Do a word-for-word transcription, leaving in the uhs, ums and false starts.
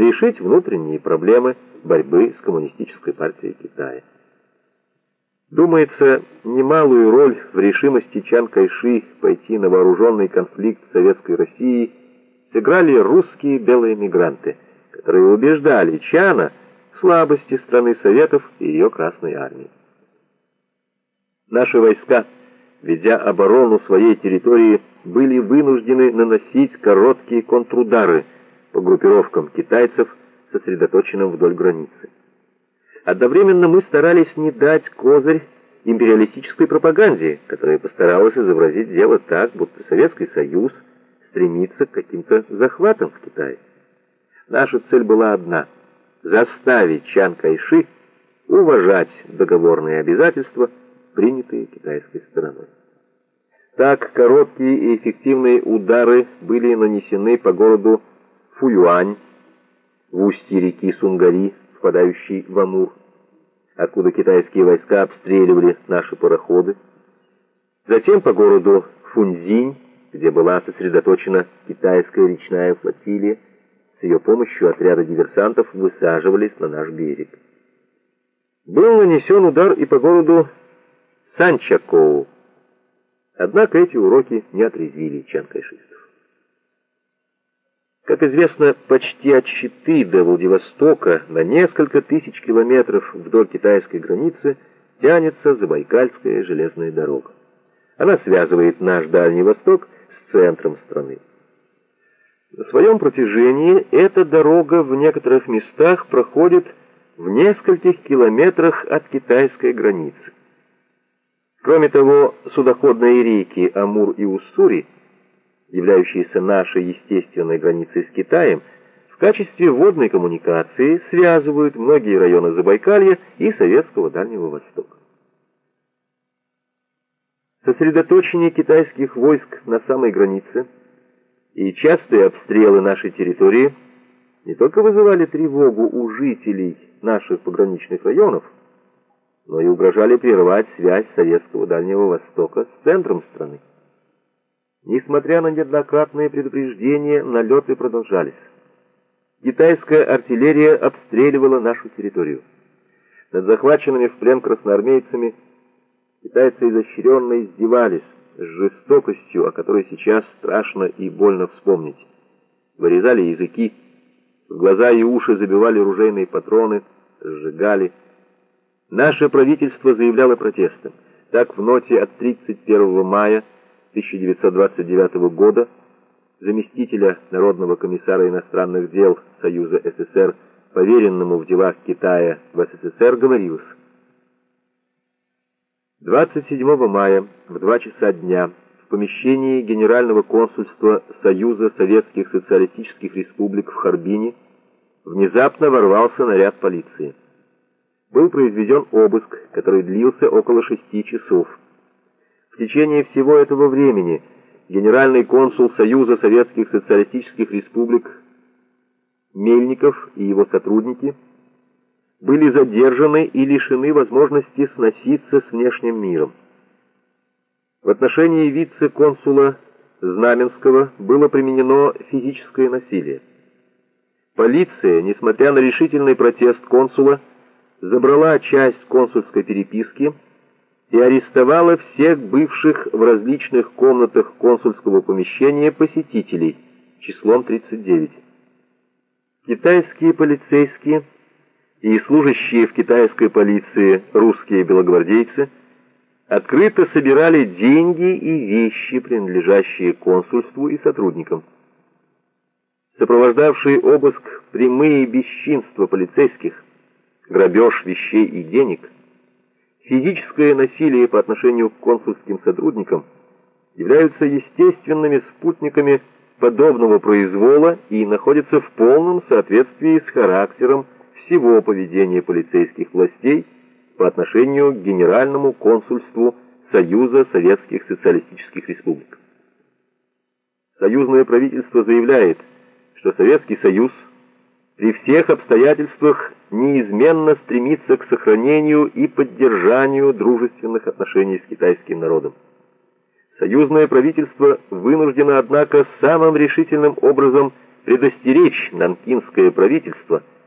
решить внутренние проблемы борьбы с коммунистической партией Китая. Думается, немалую роль в решимости Чан Кайши пойти на вооруженный конфликт с Советской Россией сыграли русские белые мигранты, которые убеждали Чана в слабости страны Советов и ее Красной армии. Наши войска, ведя оборону своей территории, были вынуждены наносить короткие контрудары по группировкам китайцев, сосредоточенным вдоль границы. Одновременно мы старались не дать козырь империалистической пропаганде, которая постаралась изобразить дело так, будто Советский Союз стремится к каким-то захватам в Китае. Наша цель была одна — заставить Чан Кайши уважать договорные обязательства, принятые китайской стороной. Так, короткие и эффективные удары были нанесены по городу Фуюань, в устье реки Сунгари, впадающей в Амур, откуда китайские войска обстреливали наши пароходы. Затем по городу Фунзинь, где была сосредоточена китайская речная флотилия, с ее помощью отряды диверсантов высаживались на наш берег. Был нанесен удар и по городу Санчакоу. Однако эти уроки не отрезвили чанкайшистов. Как известно, почти от Читы до Владивостока на несколько тысяч километров вдоль китайской границы тянется Забайкальская железная дорога. Она связывает наш Дальний Восток с центром страны. На своем протяжении эта дорога в некоторых местах проходит в нескольких километрах от китайской границы. Кроме того, судоходные реки Амур и Уссури, являющиеся нашей естественной границей с Китаем, в качестве водной коммуникации связывают многие районы Забайкалья и Советского Дальнего Востока. Сосредоточение китайских войск на самой границе и частые обстрелы нашей территории не только вызывали тревогу у жителей наших пограничных районов, но и угрожали прервать связь Советского Дальнего Востока с центром страны. Несмотря на неоднократные предупреждения, налеты продолжались. Китайская артиллерия обстреливала нашу территорию. Над захваченными в плен красноармейцами китайцы изощренно издевались с жестокостью, о которой сейчас страшно и больно вспомнить. Вырезали языки, в глаза и уши забивали ружейные патроны, сжигали. Наше правительство заявляло протестом. Так, в ноте от тридцать первого мая тысяча девятьсот двадцать девятого года заместителя Народного комиссара иностранных дел Союза СССР, поверенному в делах Китая в СССР, говорилось: двадцать седьмого мая в два часа дня в помещении Генерального консульства Союза Советских Социалистических Республик в Харбине внезапно ворвался наряд полиции. Был произведен обыск, который длился около шести часов. В течение всего этого времени генеральный консул Союза Советских Социалистических Республик Мельников и его сотрудники были задержаны и лишены возможности сноситься с внешним миром. В отношении вице-консула Знаменского было применено физическое насилие. Полиция, несмотря на решительный протест консула, забрала часть консульской переписки и арестовала всех бывших в различных комнатах консульского помещения посетителей числом тридцать девять. Китайские полицейские и служащие в китайской полиции русские белогвардейцы открыто собирали деньги и вещи, принадлежащие консульству и сотрудникам. Сопровождавшие обыск прямые бесчинства полицейских, грабеж вещей и денег, физическое насилие по отношению к консульским сотрудникам являются естественными спутниками подобного произвола и находятся в полном соответствии с характером всего поведения полицейских властей по отношению к Генеральному консульству Союза Советских Социалистических Республик. Союзное правительство заявляет, что Советский Союз при всех обстоятельствах неизменно стремится к сохранению и поддержанию дружественных отношений с китайским народом. Союзное правительство вынуждено, однако, самым решительным образом предостеречь нанкинское правительство